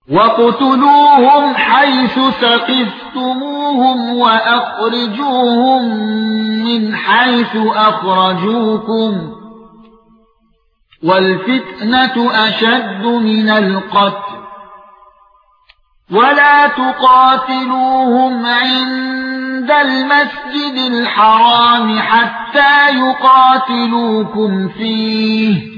وَاقْتُلُوهُمْ حَيْثُ ثَقِفْتُمُوهُمْ وَأَخْرِجُوهُمْ مِنْ حَيْثُ أَخْرَجُوكُمْ وَالْفِتْنَةُ أَشَدُّ مِنَ الْقَتْلِ وَلَا تُقَاتِلُوهُمْ عِندَ الْمَسْجِدِ الْحَرَامِ حَتَّى يُقَاتِلُوكُمْ فِيهِ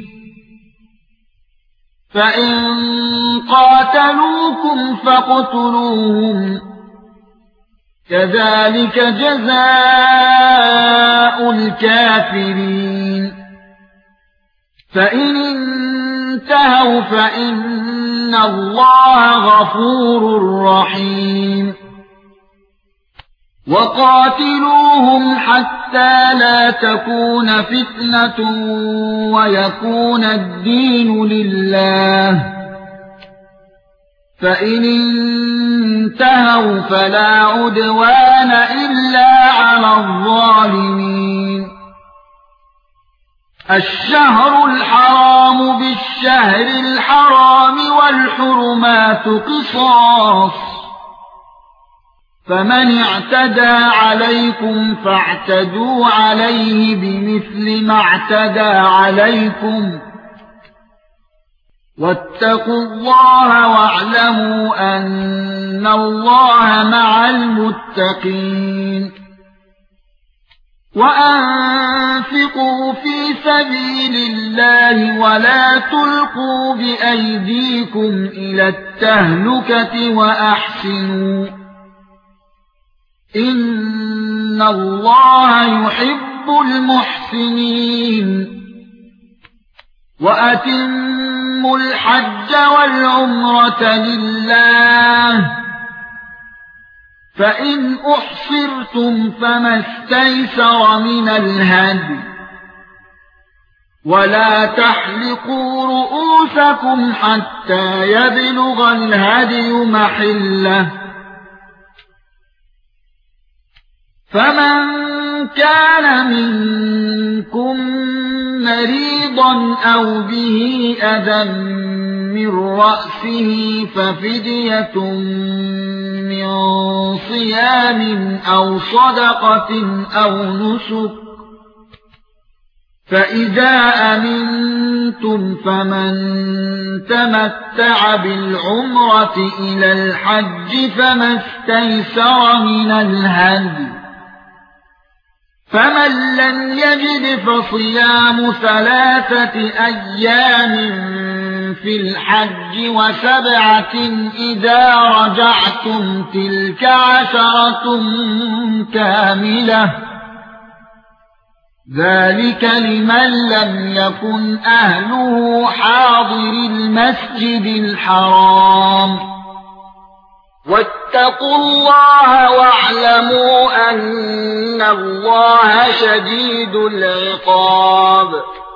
فَإِن قَاتَلُوكُمْ فَاقْتُلُوهُمْ كَذَلِكَ جَزَاءُ الْكَافِرِينَ فَإِنِ انتهوا فَإِنَّ اللَّهَ غَفُورٌ رَّحِيمٌ وَقَاتِلُوهُمْ حَتَّى لَا تَكُونَ فِتْنَةٌ وَيَكُونَ الدِّينُ لِلَّهِ فَإِنِ انتهوا فَلَا عُدْوَانَ إِلَّا عَلَى الظَّالِمِينَ الشَّهْرُ الْحَرَامُ بِالشَّهْرِ الْحَرَامِ وَالْحُرُمَاتُ قِصَاصٌ فَمَنِ اعْتَدَى عَلَيْكُمْ فَاعْتَدُوا عَلَيْهِ بِمِثْلِ مَا اعْتَدَى عَلَيْكُمْ وَاتَّقُوا اللَّهَ وَاعْلَمُوا أَنَّ اللَّهَ مَعَ الْمُتَّقِينَ وَأَنفِقُوا فِي سَبِيلِ اللَّهِ وَلَا تُلْقُوا بِأَيْدِيكُمْ إِلَى التَّهْلُكَةِ وَأَحْسِنُوا إِنَّ اللَّهَ يُحِبُّ الْمُحْسِنِينَ وَأَتِمُّوا الْحَجَّ وَالْعُمْرَةَ لِلَّهِ فَإِنْ أُحْصِرْتُمْ فَمَا اسْتَيْسَرَ مِنَ الْهَدْيِ وَلَا تَحْلِقُوا رُءُوسَكُمْ حَتَّى يَبْلُغَ الْهَدْيُ مَحِلَّهُ فَمَنْ كَانَ مِنكُم مَّرِيضًا أَوْ بِهِ أَذًى مِّن رَّأْسِهِ فَفِدْيَةٌ مِّن صِيَامٍ أَوْ صَدَقَةٍ أَوْ نُسُكٍ فَإِذَا أَمِنتُمْ فَمَن تَمَتَّعَ بِالْعُمْرَةِ إِلَى الْحَجِّ فَمَا اسْتَيْسَرَ مِنَ الْهَدْيِ فَمَن لَّمْ يَجِدْ فَصِيَامُ 3 أَيَّامٍ فِي الْحَجِّ و7 إِذَا رَجَعْتُمْ تِلْكَ 10 كَامِلَةٌ ذَلِكَ لِمَن لَّمْ يَكُنْ أَهْلُهُ حَاضِرِي الْمَسْجِدِ الْحَرَامِ وَاتَّقُوا اللَّهَ وَاعْلَمُوا أَنَّ اللَّهَ شَدِيدُ الْعِقَابِ